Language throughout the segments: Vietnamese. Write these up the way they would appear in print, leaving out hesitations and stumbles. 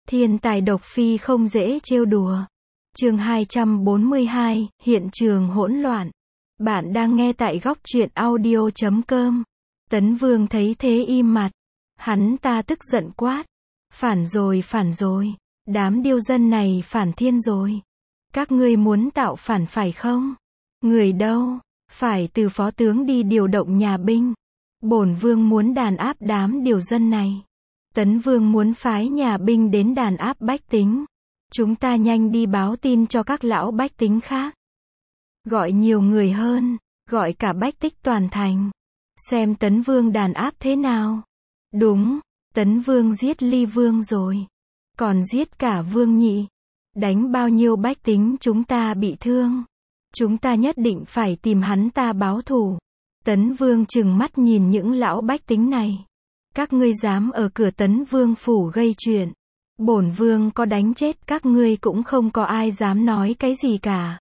Thiên tài độc phi không dễ trêu đùa. Chương 242, hiện trường hỗn loạn. Bạn đang nghe tại góc truyện audio.com. Tấn Vương thấy thế im mặt. Hắn ta tức giận quát. Phản rồi, đám điêu dân này phản thiên rồi. Các ngươi muốn tạo phản phải không? Người đâu? Phải từ phó tướng đi điều động nhà binh. Bổn vương muốn đàn áp đám điều dân này. Tấn Vương muốn phái nhà binh đến đàn áp bách tính. Chúng ta nhanh đi báo tin cho các lão bách tính khác. Gọi nhiều người hơn, gọi cả bách tích toàn thành. Xem Tấn Vương đàn áp thế nào. Đúng, Tấn Vương giết Ly Vương rồi. Còn giết cả Vương Nhị. Đánh bao nhiêu bách tính chúng ta bị thương. Chúng ta nhất định phải tìm hắn ta báo thù. Tấn Vương trừng mắt nhìn những lão bách tính này. Các ngươi dám ở cửa Tấn Vương phủ gây chuyện. Bổn vương có đánh chết các ngươi cũng không có ai dám nói cái gì cả.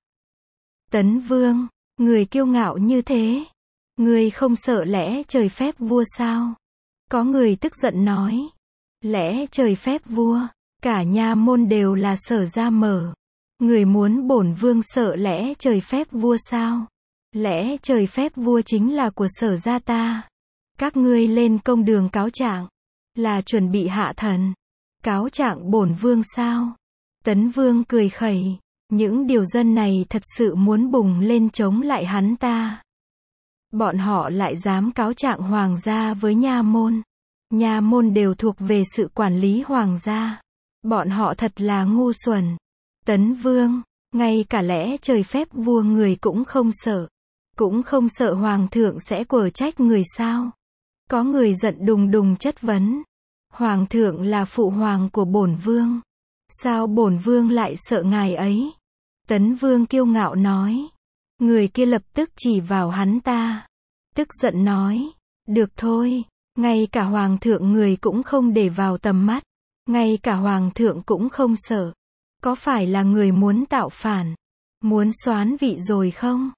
Tấn Vương, người kiêu ngạo như thế. Người không sợ lẽ trời phép vua sao? Có người tức giận nói. Lẽ trời phép vua, cả nha môn đều là Sở gia mở. Người muốn bổn vương sợ lẽ trời phép vua sao? Lẽ trời phép vua chính là của Sở gia ta. Các ngươi lên công đường cáo trạng, là chuẩn bị hạ thần. Cáo trạng bổn vương sao? Tấn Vương cười khẩy. Những điều dân này thật sự muốn bùng lên chống lại hắn ta. Bọn họ lại dám cáo trạng hoàng gia với nha môn. Nha môn đều thuộc về sự quản lý hoàng gia. Bọn họ thật là ngu xuẩn. Tấn Vương, ngay cả lẽ trời phép vua người cũng không sợ. Cũng không sợ hoàng thượng sẽ quở trách người sao? Có người giận đùng đùng chất vấn. Hoàng thượng là phụ hoàng của bổn vương. Sao bổn vương lại sợ ngài ấy? Tấn Vương kiêu ngạo nói. Người kia lập tức chỉ vào hắn ta. Tức giận nói. Được thôi, ngay cả hoàng thượng người cũng không để vào tầm mắt. Ngay cả hoàng thượng cũng không sợ. Có phải là người muốn tạo phản? Muốn soán vị rồi không?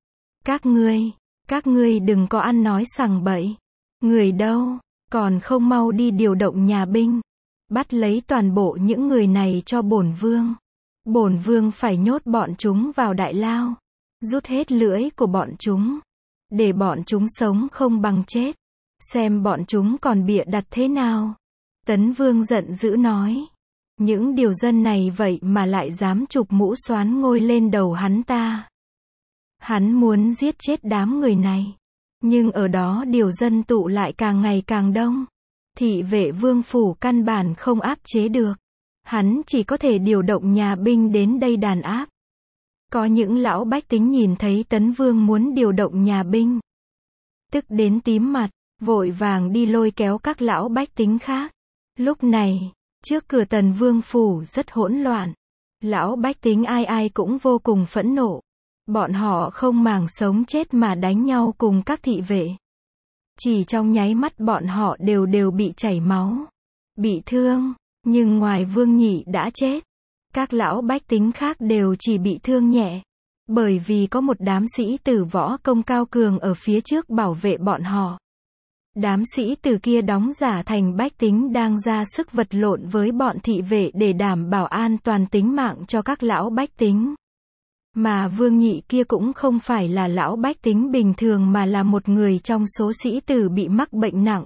Các ngươi đừng có ăn nói sằng bậy. Người đâu? Còn không mau đi điều động nhà binh. Bắt lấy toàn bộ những người này cho bổn vương. Bổn vương phải nhốt bọn chúng vào đại lao. Rút hết lưỡi của bọn chúng. Để bọn chúng sống không bằng chết. Xem bọn chúng còn bịa đặt thế nào. Tấn Vương giận dữ nói. Những điều dân này vậy mà lại dám chụp mũ xoán ngôi lên đầu hắn ta. Hắn muốn giết chết đám người này. Nhưng ở đó điều dân tụ lại càng ngày càng đông. Thị vệ vương phủ căn bản không áp chế được. Hắn chỉ có thể điều động nhà binh đến đây đàn áp. Có những lão bách tính nhìn thấy Tấn Vương muốn điều động nhà binh. Tức đến tím mặt, vội vàng đi lôi kéo các lão bách tính khác. Lúc này, trước cửa Tần Vương phủ rất hỗn loạn. Lão bách tính ai ai cũng vô cùng phẫn nộ. Bọn họ không màng sống chết mà đánh nhau cùng các thị vệ. Chỉ trong nháy mắt bọn họ đều bị chảy máu. Bị thương, nhưng ngoài Vương Nhị đã chết. Các lão bách tính khác đều chỉ bị thương nhẹ. Bởi vì có một đám sĩ tử võ công cao cường ở phía trước bảo vệ bọn họ. Đám sĩ tử kia đóng giả thành bách tính đang ra sức vật lộn với bọn thị vệ để đảm bảo an toàn tính mạng cho các lão bách tính. Mà Vương Nhị kia cũng không phải là lão bách tính bình thường mà là một người trong số sĩ tử bị mắc bệnh nặng.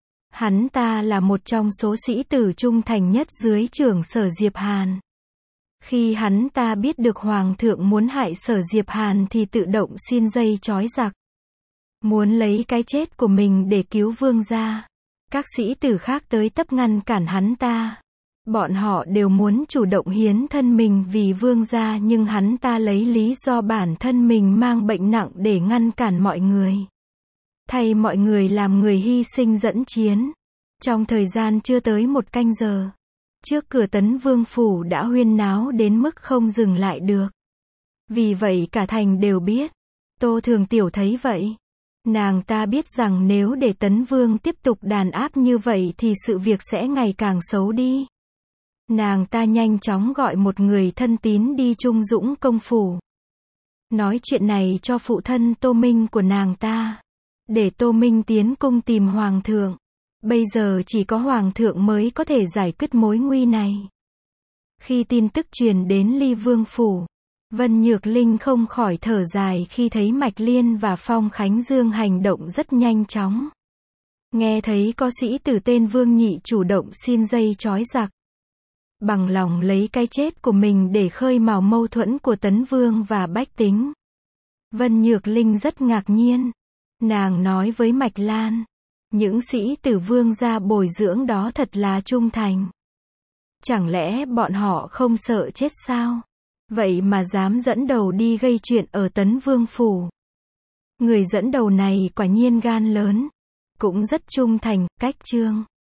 Hắn ta là một trong số sĩ tử trung thành nhất dưới trưởng Sở Diệp Hàn. Khi hắn ta biết được hoàng thượng muốn hại Sở Diệp Hàn thì tự động xin dây trói giặc. Muốn lấy cái chết của mình để cứu vương gia. Các sĩ tử khác tới tấp ngăn cản hắn ta. Bọn họ đều muốn chủ động hiến thân mình vì vương gia nhưng hắn ta lấy lý do bản thân mình mang bệnh nặng để ngăn cản mọi người. Thay mọi người làm người hy sinh dẫn chiến. Trong thời gian chưa tới 1 canh giờ. Trước cửa Tấn Vương phủ đã huyên náo đến mức không dừng lại được. Vì vậy cả thành đều biết. Tô Thường Tiểu thấy vậy. Nàng ta biết rằng nếu để Tấn Vương tiếp tục đàn áp như vậy thì sự việc sẽ ngày càng xấu đi. Nàng ta nhanh chóng gọi một người thân tín đi Trung Dũng công phủ. Nói chuyện này cho phụ thân Tô Minh của nàng ta. Để Tô Minh tiến cung tìm hoàng thượng. Bây giờ chỉ có hoàng thượng mới có thể giải quyết mối nguy này. Khi tin tức truyền đến Ly Vương phủ, Vân Nhược Linh không khỏi thở dài khi thấy Mạch Liên và Phong Khánh Dương hành động rất nhanh chóng. Nghe thấy có sĩ tử tên Vương Nhị chủ động xin dây trói giặc, bằng lòng lấy cái chết của mình để khơi mào mâu thuẫn của Tấn Vương và bách tính. Vân Nhược Linh rất ngạc nhiên. Nàng nói với Mạch Lan, những sĩ tử Vương gia bồi dưỡng đó thật là trung thành. Chẳng lẽ bọn họ không sợ chết sao? Vậy mà dám dẫn đầu đi gây chuyện ở Tấn Vương phủ. Người dẫn đầu này quả nhiên gan lớn, cũng rất trung thành. Cách chương